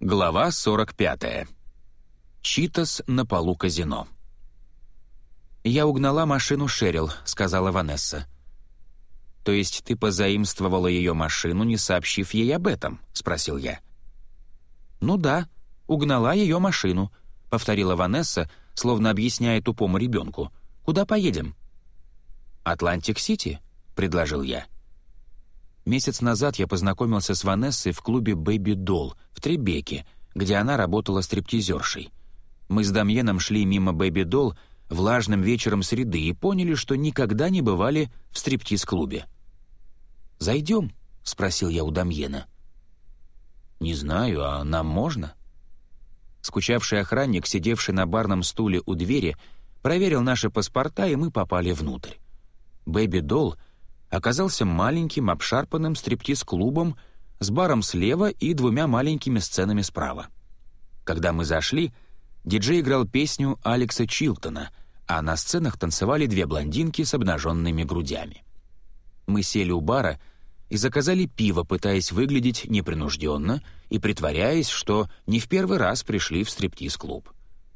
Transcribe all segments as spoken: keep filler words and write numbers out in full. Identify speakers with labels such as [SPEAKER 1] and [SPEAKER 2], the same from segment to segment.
[SPEAKER 1] Глава сорок пятая. Читос на полу казино. «Я угнала машину Шерил», — сказала Ванесса. «То есть ты позаимствовала ее машину, не сообщив ей об этом?» — спросил я. «Ну да, угнала ее машину», — повторила Ванесса, словно объясняя тупому ребенку. «Куда поедем?» «Атлантик-Сити», — предложил я. Месяц назад я познакомился с Ванессой в клубе «Бэби Долл» в Требеке, где она работала стриптизершей. Мы с Дамьеном шли мимо «Бэби Долл» влажным вечером среды и поняли, что никогда не бывали в стриптиз-клубе. «Зайдем?» — спросил я у Дамьена. «Не знаю, а нам можно?» Скучавший охранник, сидевший на барном стуле у двери, проверил наши паспорта, и мы попали внутрь. «Бэби Долл» оказался маленьким обшарпанным стриптиз-клубом с баром слева и двумя маленькими сценами справа. Когда мы зашли, диджей играл песню Алекса Чилтона, а на сценах танцевали две блондинки с обнаженными грудями. Мы сели у бара и заказали пиво, пытаясь выглядеть непринужденно и притворяясь, что не в первый раз пришли в стриптиз-клуб.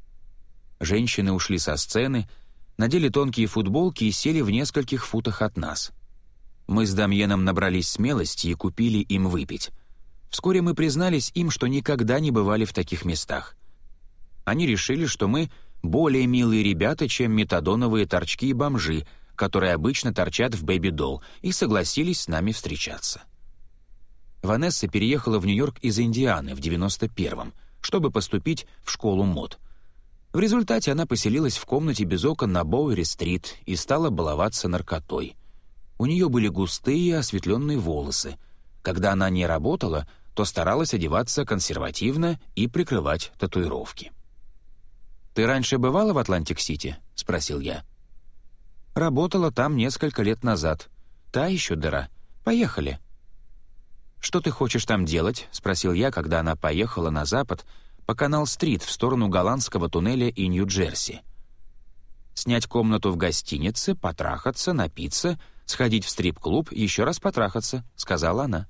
[SPEAKER 1] Женщины ушли со сцены, надели тонкие футболки и сели в нескольких футах от нас. Мы с Дамьеном набрались смелости и купили им выпить. Вскоре мы признались им, что никогда не бывали в таких местах. Они решили, что мы более милые ребята, чем метадоновые торчки и бомжи, которые обычно торчат в «Бэби Долл», и согласились с нами встречаться. Ванесса переехала в Нью-Йорк из Индианы в девяносто первом, чтобы поступить в школу мод. В результате она поселилась в комнате без окон на Боуэри-стрит и стала баловаться наркотой. У нее были густые осветленные волосы. Когда она не работала, то старалась одеваться консервативно и прикрывать татуировки. «Ты раньше бывала в Атлантик-Сити?» — спросил я. «Работала там несколько лет назад. Та еще дыра. Поехали». «Что ты хочешь там делать?» — спросил я, когда она поехала на запад по Канал-стрит в сторону голландского туннеля и Нью-Джерси. «Снять комнату в гостинице, потрахаться, напиться, сходить в стрип-клуб, еще раз потрахаться», — сказала она.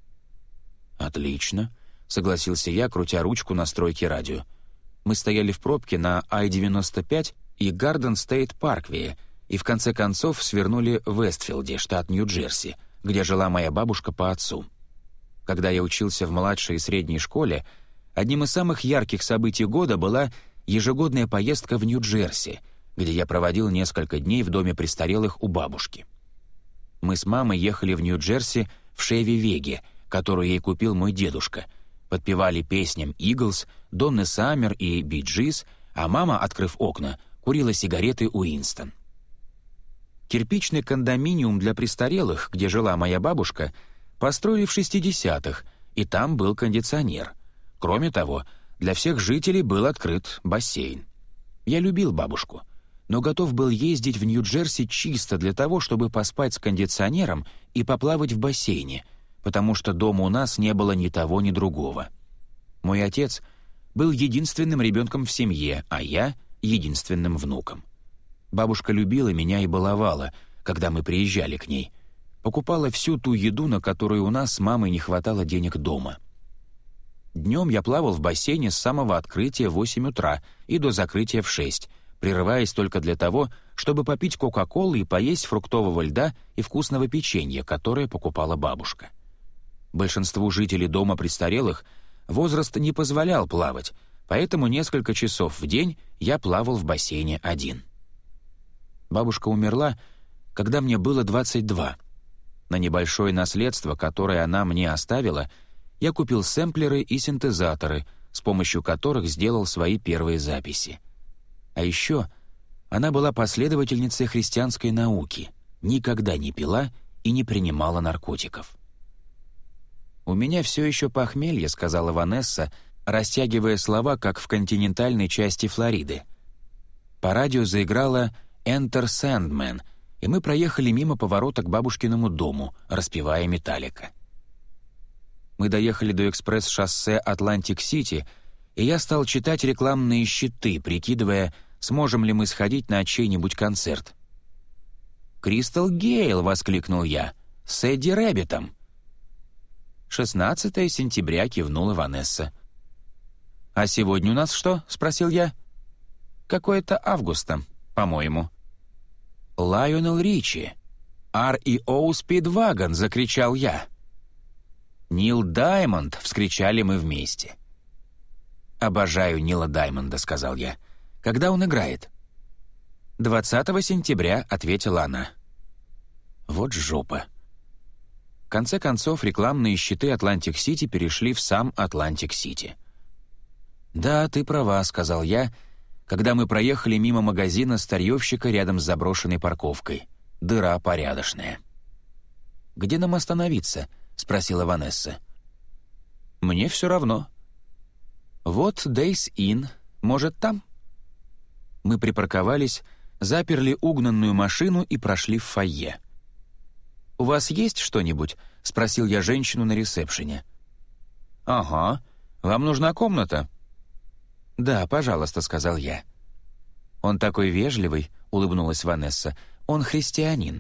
[SPEAKER 1] «Отлично», — согласился я, крутя ручку настройки радио. Мы стояли в пробке на Ай девяносто пять и Гарден-Стейт-Парквее и в конце концов свернули в Вестфилде, штат Нью-Джерси, где жила моя бабушка по отцу. Когда я учился в младшей и средней школе, одним из самых ярких событий года была ежегодная поездка в Нью-Джерси, где я проводил несколько дней в доме престарелых у бабушки. Мы с мамой ехали в Нью-Джерси в Шеви-Веге, которую ей купил мой дедушка, подпевали песням «Иглс», «Донны Саммер» и «Би Джис», а мама, открыв окна, курила сигареты «Уинстон». Кирпичный кондоминиум для престарелых, где жила моя бабушка, построили в шестидесятых, и там был кондиционер. Кроме того, для всех жителей был открыт бассейн. Я любил бабушку, но готов был ездить в Нью-Джерси чисто для того, чтобы поспать с кондиционером и поплавать в бассейне, потому что дома у нас не было ни того, ни другого. Мой отец был единственным ребенком в семье, а я — единственным внуком. Бабушка любила меня и баловала, когда мы приезжали к ней. Покупала всю ту еду, на которую у нас с мамой не хватало денег дома. Днем я плавал в бассейне с самого открытия в восемь утра и до закрытия в шесть, прерываясь только для того, чтобы попить кока-колы и поесть фруктового льда и вкусного печенья, которое покупала бабушка. Большинству жителей дома престарелых возраст не позволял плавать, поэтому несколько часов в день я плавал в бассейне один. Бабушка умерла, когда мне было двадцать два. На небольшое наследство, которое она мне оставила, я купил сэмплеры и синтезаторы, с помощью которых сделал свои первые записи. А еще она была последовательницей христианской науки, никогда не пила и не принимала наркотиков. «У меня все еще похмелье», — сказала Ванесса, растягивая слова, как в континентальной части Флориды. По радио заиграла «Enter Sandman», и мы проехали мимо поворота к бабушкиному дому, распевая «Металлика». Мы доехали до экспресс-шоссе Атлантик-Сити, и я стал читать рекламные щиты, прикидывая, сможем ли мы сходить на чей-нибудь концерт. «Кристал Гейл!» — воскликнул я. «С Эдди Рэббитом!» «шестнадцатое сентября», — кивнула Ванесса. «А сегодня у нас что?» — спросил я. «Какое-то Августа, по-моему». «Лайонел Ричи! ар и о Speedwagon!» — закричал я. «Нил Даймонд!» — вскричали мы вместе. «Обожаю Нила Даймонда», — сказал я. «Когда он играет?» «двадцатого сентября», — ответила она. Вот жопа. В конце концов, рекламные щиты Атлантик-Сити перешли в сам Атлантик-Сити. «Да, ты права», — сказал я, когда мы проехали мимо магазина старьевщика рядом с заброшенной парковкой. Дыра порядочная. «Где нам остановиться?» — спросила Ванесса. «Мне все равно». «Вот Days Inn. Может, там?» Мы припарковались, заперли угнанную машину и прошли в фойе. «У вас есть что-нибудь?» — спросил я женщину на ресепшене. «Ага. Вам нужна комната?» «Да, пожалуйста», — сказал я. «Он такой вежливый», — улыбнулась Ванесса. «Он христианин».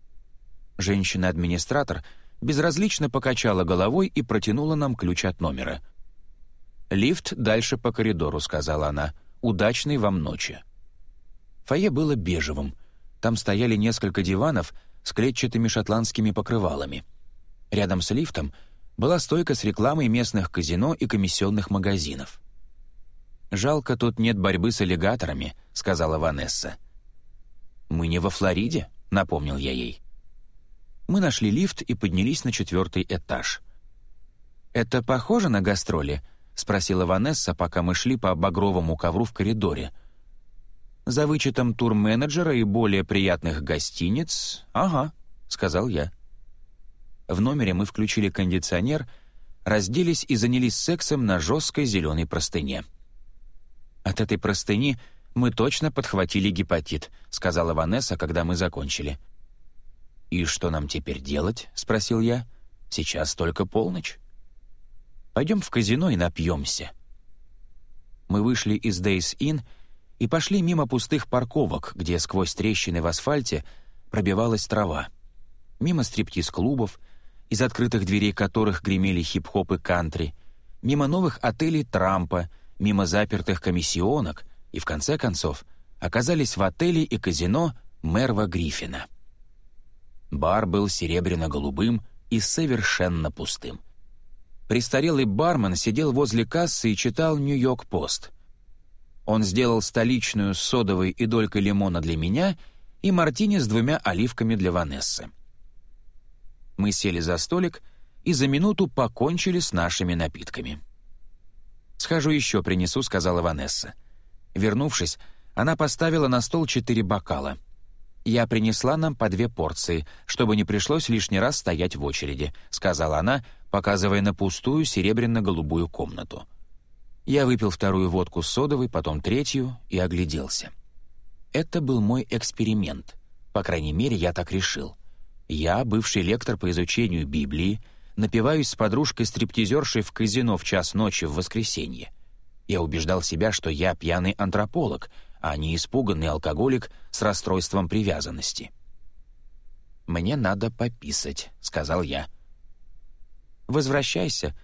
[SPEAKER 1] Женщина-администратор безразлично покачала головой и протянула нам ключ от номера. «Лифт дальше по коридору», — сказала она. «Удачной вам ночи». Фойе было бежевым. Там стояли несколько диванов с клетчатыми шотландскими покрывалами. Рядом с лифтом была стойка с рекламой местных казино и комиссионных магазинов. «Жалко, тут нет борьбы с аллигаторами», — сказала Ванесса. «Мы не во Флориде», — напомнил я ей. Мы нашли лифт и поднялись на четвертый этаж. «Это похоже на гастроли?» — спросила Ванесса, пока мы шли по багровому ковру в коридоре. «За вычетом турменеджера и более приятных гостиниц? Ага», — сказал я. В номере мы включили кондиционер, разделись и занялись сексом на жесткой зеленой простыне. «От этой простыни мы точно подхватили гепатит», — сказала Ванесса, когда мы закончили. «И что нам теперь делать?» — спросил я. «Сейчас только полночь. Пойдем в казино и напьемся». Мы вышли из Days Inn и пошли мимо пустых парковок, где сквозь трещины в асфальте пробивалась трава. Мимо стриптиз-клубов, из открытых дверей которых гремели хип-хоп и кантри, мимо новых отелей Трампа, мимо запертых комиссионок и, в конце концов, оказались в отеле и казино Мерва Гриффина. Бар был серебряно-голубым и совершенно пустым. Престарелый бармен сидел возле кассы и читал «Нью-Йорк-Пост». Он сделал столичную с содовой и долькой лимона для меня и мартини с двумя оливками для Ванессы. Мы сели за столик и за минуту покончили с нашими напитками. «Схожу еще принесу», — сказала Ванесса. Вернувшись, она поставила на стол четыре бокала. «Я принесла нам по две порции, чтобы не пришлось лишний раз стоять в очереди», — сказала она, показывая на пустую серебряно-голубую комнату. Я выпил вторую водку с содовой, потом третью и огляделся. Это был мой эксперимент. По крайней мере, я так решил. Я, бывший лектор по изучению Библии, напиваюсь с подружкой-стриптизершей в казино в час ночи в воскресенье. Я убеждал себя, что я пьяный антрополог, а не испуганный алкоголик с расстройством привязанности. «Мне надо пописать», — сказал я. «Возвращайся»,